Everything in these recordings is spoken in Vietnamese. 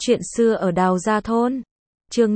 Chuyện xưa ở Đào Gia Thôn. Chương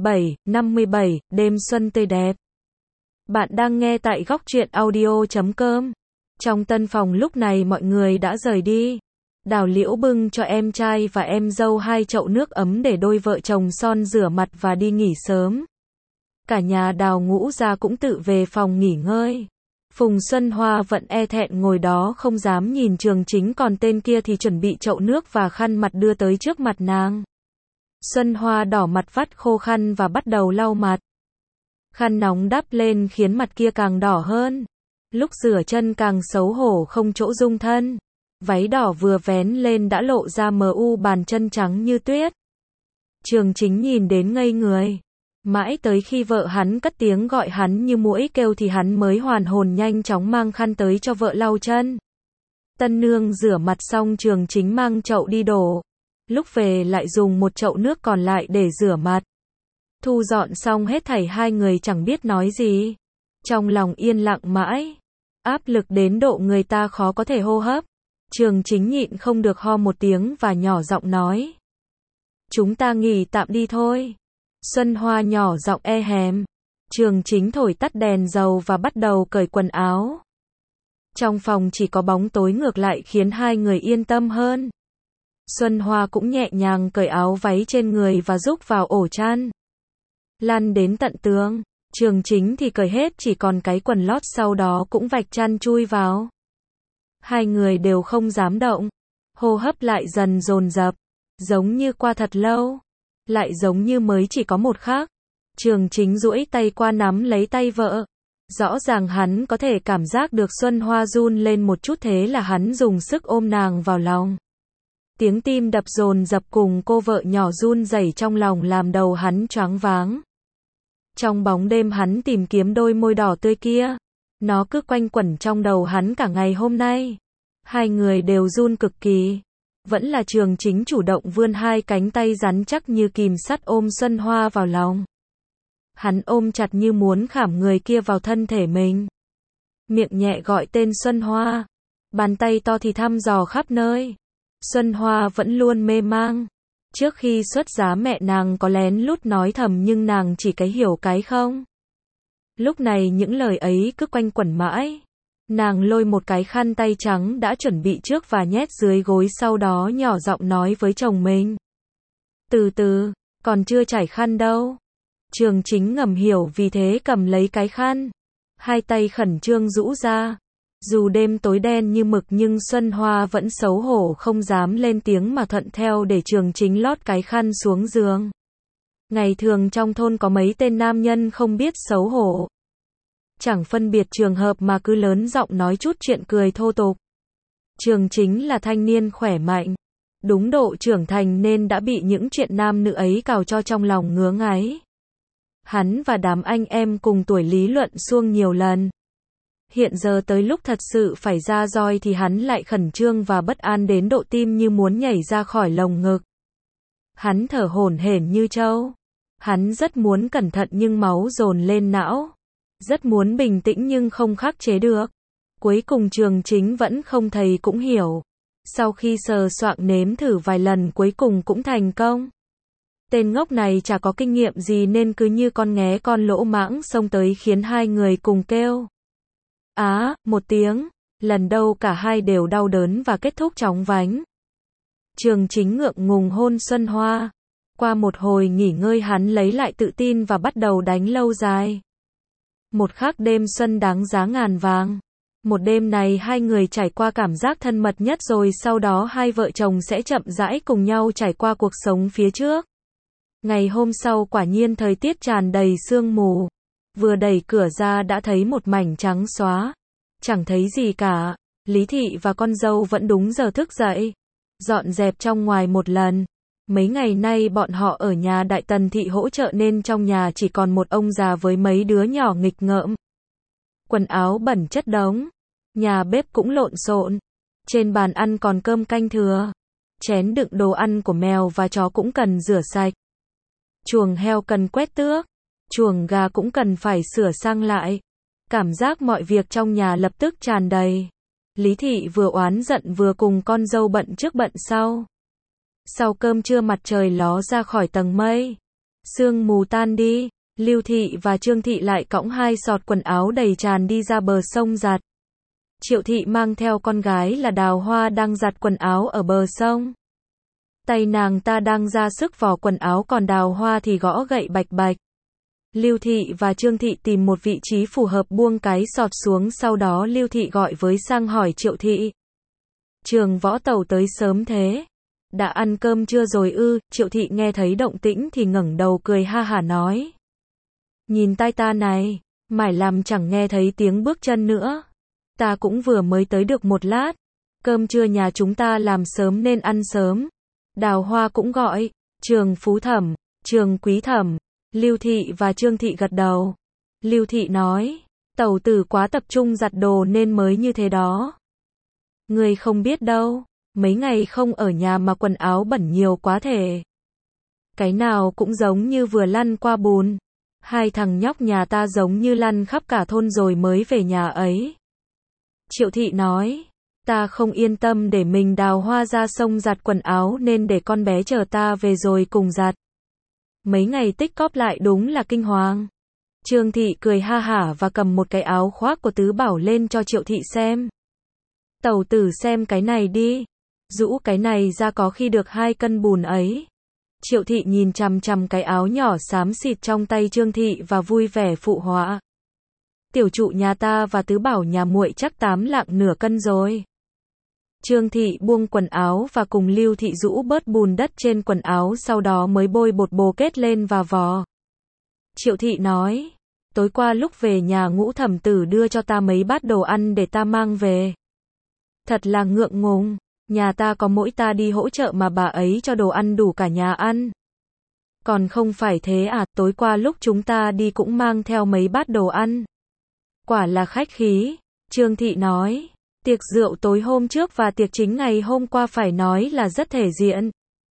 57, đêm xuân tươi đẹp. Bạn đang nghe tại góc truyện audio.com. Trong tân phòng lúc này mọi người đã rời đi. Đào Liễu bưng cho em trai và em dâu 2 chậu nước ấm để đôi vợ chồng son rửa mặt và đi nghỉ sớm. Cả nhà Đào Ngũ Gia cũng tự về phòng nghỉ ngơi. Phùng Xuân Hoa vẫn e thẹn ngồi đó không dám nhìn Trường Chính, còn tên kia thì chuẩn bị chậu nước và khăn mặt đưa tới trước mặt nàng. Xuân Hoa đỏ mặt vắt khô khăn và bắt đầu lau mặt. Khăn nóng đắp lên khiến mặt kia càng đỏ hơn. Lúc rửa chân càng xấu hổ không chỗ dung thân. Váy đỏ vừa vén lên đã lộ ra mờ u bàn chân trắng như tuyết. Trường Chính nhìn đến ngây người. Mãi tới khi vợ hắn cất tiếng gọi hắn như muỗi kêu thì hắn mới hoàn hồn, nhanh chóng mang khăn tới cho vợ lau chân. Tân nương rửa mặt xong, Trường Chính mang chậu đi đổ. Lúc về lại dùng một chậu nước còn lại để rửa mặt. Thu dọn xong hết thảy, hai người chẳng biết nói gì. Trong lòng yên lặng mãi. Áp lực đến độ người ta khó có thể hô hấp. Trường Chính nhịn không được ho một tiếng và nhỏ giọng nói: "Chúng ta nghỉ tạm đi thôi." Xuân Hoa nhỏ giọng e hèm. Trường Chính thổi tắt đèn dầu và bắt đầu cởi quần áo. Trong phòng chỉ có bóng tối, ngược lại khiến hai người yên tâm hơn. Xuân Hoa cũng nhẹ nhàng cởi áo váy trên người và rúc vào ổ chăn. Lăn đến tận tường. Trường Chính thì cởi hết chỉ còn cái quần lót, sau đó cũng vạch chăn chui vào. Hai người đều không dám động. Hô hấp lại dần dồn dập. Giống như qua thật lâu. Lại giống như mới chỉ có một khắc. Trường Chính duỗi tay qua nắm lấy tay vợ. Rõ ràng hắn có thể cảm giác được Xuân Hoa run lên một chút, thế là hắn dùng sức ôm nàng vào lòng. Tiếng tim đập dồn dập cùng cô vợ nhỏ run rẩy trong lòng làm đầu hắn choáng váng. Trong bóng đêm hắn tìm kiếm đôi môi đỏ tươi kia. Nó cứ quanh quẩn trong đầu hắn cả ngày hôm nay. Hai người đều run cực kỳ. Vẫn là Trường Chính chủ động vươn 2 cánh tay rắn chắc như kìm sắt ôm Xuân Hoa vào lòng. Hắn ôm chặt như muốn khảm người kia vào thân thể mình. Miệng nhẹ gọi tên Xuân Hoa. Bàn tay to thì thăm dò khắp nơi. Xuân Hoa vẫn luôn mê mang. Trước khi xuất giá mẹ nàng có lén lút nói thầm, nhưng nàng chỉ cái hiểu cái không. Lúc này những lời ấy cứ quanh quẩn mãi. Nàng lôi một cái khăn tay trắng đã chuẩn bị trước và nhét dưới gối, sau đó nhỏ giọng nói với chồng mình: "Từ từ, còn chưa trải khăn đâu." Trường Chính ngầm hiểu, vì thế cầm lấy cái khăn. 2 tay khẩn trương rũ ra. Dù đêm tối đen như mực nhưng Xuân Hoa vẫn xấu hổ không dám lên tiếng mà thuận theo để Trường Chính lót cái khăn xuống giường. Ngày thường trong thôn có mấy tên nam nhân không biết xấu hổ. Chẳng phân biệt trường hợp mà cứ lớn giọng nói chút chuyện cười thô tục. Trường Chính là thanh niên khỏe mạnh, đúng độ trưởng thành nên đã bị những chuyện nam nữ ấy cào cho trong lòng ngứa ngáy. Hắn và đám anh em cùng tuổi lý luận suông nhiều lần. Hiện giờ tới lúc thật sự phải ra roi thì hắn lại khẩn trương và bất an đến độ tim như muốn nhảy ra khỏi lồng ngực. Hắn thở hổn hển như trâu. Hắn rất muốn cẩn thận nhưng máu dồn lên não. Rất muốn bình tĩnh nhưng không khắc chế được. Cuối cùng Trường Chính vẫn không thầy cũng hiểu. Sau khi sờ soạng nếm thử vài lần cuối cùng cũng thành công. Tên ngốc này chả có kinh nghiệm gì nên cứ như con nghé con lỗ mãng xông tới khiến hai người cùng kêu á một tiếng. Lần đầu cả hai đều đau đớn và kết thúc chóng vánh. Trường Chính ngượng ngùng hôn Xuân Hoa. Qua một hồi nghỉ ngơi hắn lấy lại tự tin và bắt đầu đánh lâu dài. Một khắc đêm xuân đáng giá ngàn vàng. Một đêm này hai người trải qua cảm giác thân mật nhất, rồi sau đó hai vợ chồng sẽ chậm rãi cùng nhau trải qua cuộc sống phía trước. Ngày hôm sau quả nhiên thời tiết tràn đầy sương mù. Vừa đẩy cửa ra đã thấy một mảnh trắng xóa. Chẳng thấy gì cả. Lý Thị và con dâu vẫn đúng giờ thức dậy. Dọn dẹp trong ngoài một lần. Mấy ngày nay bọn họ ở nhà Đại Tần Thị hỗ trợ nên trong nhà chỉ còn một ông già với mấy đứa nhỏ nghịch ngợm. Quần áo bẩn chất đống. Nhà bếp cũng lộn xộn. Trên bàn ăn còn cơm canh thừa. Chén đựng đồ ăn của mèo và chó cũng cần rửa sạch. Chuồng heo cần quét tước. Chuồng gà cũng cần phải sửa sang lại. Cảm giác mọi việc trong nhà lập tức tràn đầy. Lý Thị vừa oán giận vừa cùng con dâu bận trước bận sau. Sau cơm trưa mặt trời ló ra khỏi tầng mây. Sương mù tan đi, Lưu Thị và Trương Thị lại cõng 2 xọt quần áo đầy tràn đi ra bờ sông giặt. Triệu Thị mang theo con gái là Đào Hoa đang giặt quần áo ở bờ sông. Tay nàng ta đang ra sức vò quần áo còn Đào Hoa thì gõ gậy bạch bạch. Lưu Thị và Trương Thị tìm một vị trí phù hợp buông cái xọt xuống, sau đó Lưu Thị gọi với sang hỏi Triệu Thị. Trường Võ Tẩu tới sớm thế. Đã ăn cơm chưa rồi ư? Triệu Thị nghe thấy động tĩnh thì ngẩng đầu cười ha hả nói. Nhìn tai ta này, mải làm chẳng nghe thấy tiếng bước chân nữa. Ta cũng vừa mới tới được một lát. Cơm trưa nhà chúng ta làm sớm nên ăn sớm. Đào Hoa cũng gọi. Trường Phú Thẩm, Trường Quý Thẩm. Lưu Thị và Trương Thị gật đầu. Lưu Thị nói. Tẩu tử quá tập trung giặt đồ nên mới như thế đó. Người không biết đâu. Mấy ngày không ở nhà mà quần áo bẩn nhiều quá thể. Cái nào cũng giống như vừa lăn qua bùn. 2 thằng nhóc nhà ta giống như lăn khắp cả thôn rồi mới về nhà ấy. Triệu Thị nói. Ta không yên tâm để mình Đào Hoa ra sông giặt quần áo nên để con bé chờ ta về rồi cùng giặt. Mấy ngày tích cóp lại đúng là kinh hoàng. Trương Thị cười ha hả và cầm một cái áo khoác của Tứ Bảo lên cho Triệu Thị xem. Tẩu tử xem cái này đi. Rũ cái này ra có khi được 2 cân bùn ấy. Triệu Thị nhìn chằm chằm cái áo nhỏ xám xịt trong tay Trương Thị và vui vẻ phụ họa. Tiểu trụ nhà ta và Tứ Bảo nhà muội chắc 8 lạng nửa cân rồi. Trương Thị buông quần áo và cùng Lưu Thị rũ bớt bùn đất trên quần áo, sau đó mới bôi bột bồ kết lên và vò. Triệu Thị nói. Tối qua lúc về nhà Ngũ Thẩm tử đưa cho ta mấy bát đồ ăn để ta mang về. Thật là ngượng ngùng. Nhà ta có mỗi ta đi hỗ trợ mà bà ấy cho đồ ăn đủ cả nhà ăn. Còn không phải thế à, tối qua lúc chúng ta đi cũng mang theo mấy bát đồ ăn. Quả là khách khí. Trương Thị nói. Tiệc rượu tối hôm trước và tiệc chính ngày hôm qua phải nói là rất thể diện.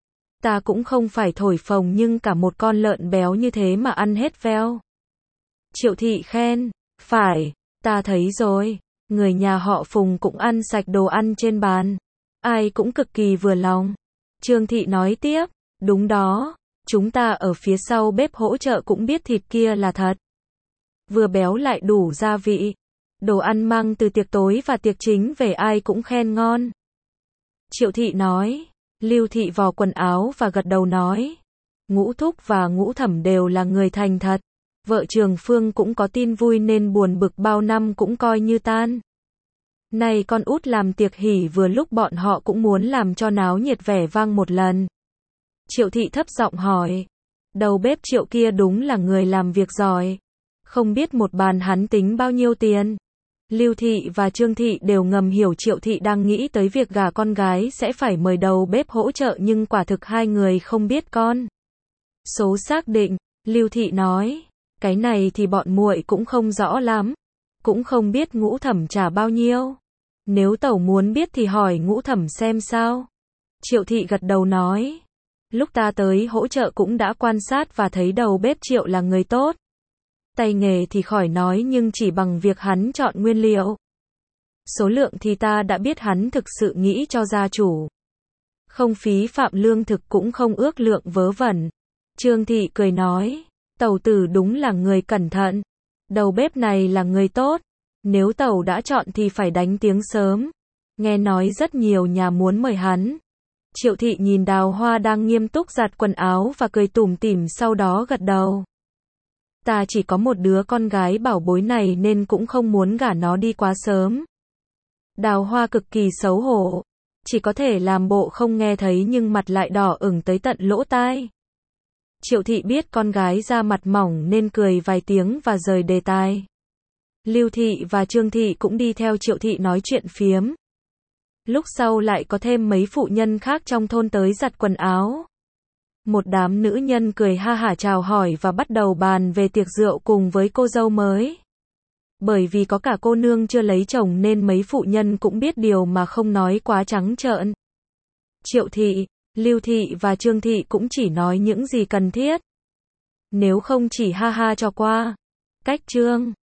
Ta cũng không phải thổi phồng nhưng cả một con lợn béo như thế mà ăn hết veo. Triệu Thị khen. Phải, ta thấy rồi. Người nhà họ Phùng cũng ăn sạch đồ ăn trên bàn. Ai cũng cực kỳ vừa lòng. Trương Thị nói tiếp. Đúng đó. Chúng ta ở phía sau bếp hỗ trợ cũng biết thịt kia là thật. Vừa béo lại đủ gia vị. Đồ ăn mang từ tiệc tối và tiệc chính về ai cũng khen ngon. Triệu Thị nói. Lưu Thị vò quần áo và gật đầu nói. Ngũ Thúc và Ngũ Thẩm đều là người thành thật. Vợ Trường Phương cũng có tin vui nên buồn bực bao năm cũng coi như tan. Này con út làm tiệc hỉ vừa lúc bọn họ cũng muốn làm cho náo nhiệt vẻ vang một lần. Triệu Thị thấp giọng hỏi. Đầu bếp Triệu kia đúng là người làm việc giỏi. Không biết một bàn hắn tính bao nhiêu tiền. Lưu Thị và Trương Thị đều ngầm hiểu Triệu Thị đang nghĩ tới việc gả con gái sẽ phải mời đầu bếp hỗ trợ, nhưng quả thực hai người không biết con số xác định. Lưu Thị nói. Cái này thì bọn muội cũng không rõ lắm. Cũng không biết Ngũ Thẩm trả bao nhiêu. Nếu tẩu muốn biết thì hỏi Ngũ Thẩm xem sao. Triệu Thị gật đầu nói. Lúc ta tới hỗ trợ cũng đã quan sát và thấy đầu bếp Triệu là người tốt. Tay nghề thì khỏi nói, nhưng chỉ bằng việc hắn chọn nguyên liệu, số lượng thì ta đã biết hắn thực sự nghĩ cho gia chủ. Không phí phạm lương thực cũng không ước lượng vớ vẩn. Trương Thị cười nói. Tẩu tử đúng là người cẩn thận. Đầu bếp này là người tốt. Nếu tẩu đã chọn thì phải đánh tiếng sớm. Nghe nói rất nhiều nhà muốn mời hắn. Triệu Thị nhìn Đào Hoa đang nghiêm túc giặt quần áo và cười tủm tỉm, sau đó gật đầu. Ta chỉ có một đứa con gái bảo bối này nên cũng không muốn gả nó đi quá sớm. Đào Hoa cực kỳ xấu hổ. Chỉ có thể làm bộ không nghe thấy nhưng mặt lại đỏ ửng tới tận lỗ tai. Triệu Thị biết con gái da mặt mỏng nên cười vài tiếng và rời đề tài. Lưu Thị và Trương Thị cũng đi theo Triệu Thị nói chuyện phiếm. Lúc sau lại có thêm mấy phụ nhân khác trong thôn tới giặt quần áo. Một đám nữ nhân cười ha hả chào hỏi và bắt đầu bàn về tiệc rượu cùng với cô dâu mới. Bởi vì có cả cô nương chưa lấy chồng nên mấy phụ nhân cũng biết điều mà không nói quá trắng trợn. Triệu Thị, Lưu Thị và Trương Thị cũng chỉ nói những gì cần thiết. Nếu không chỉ ha ha cho qua. Cách chương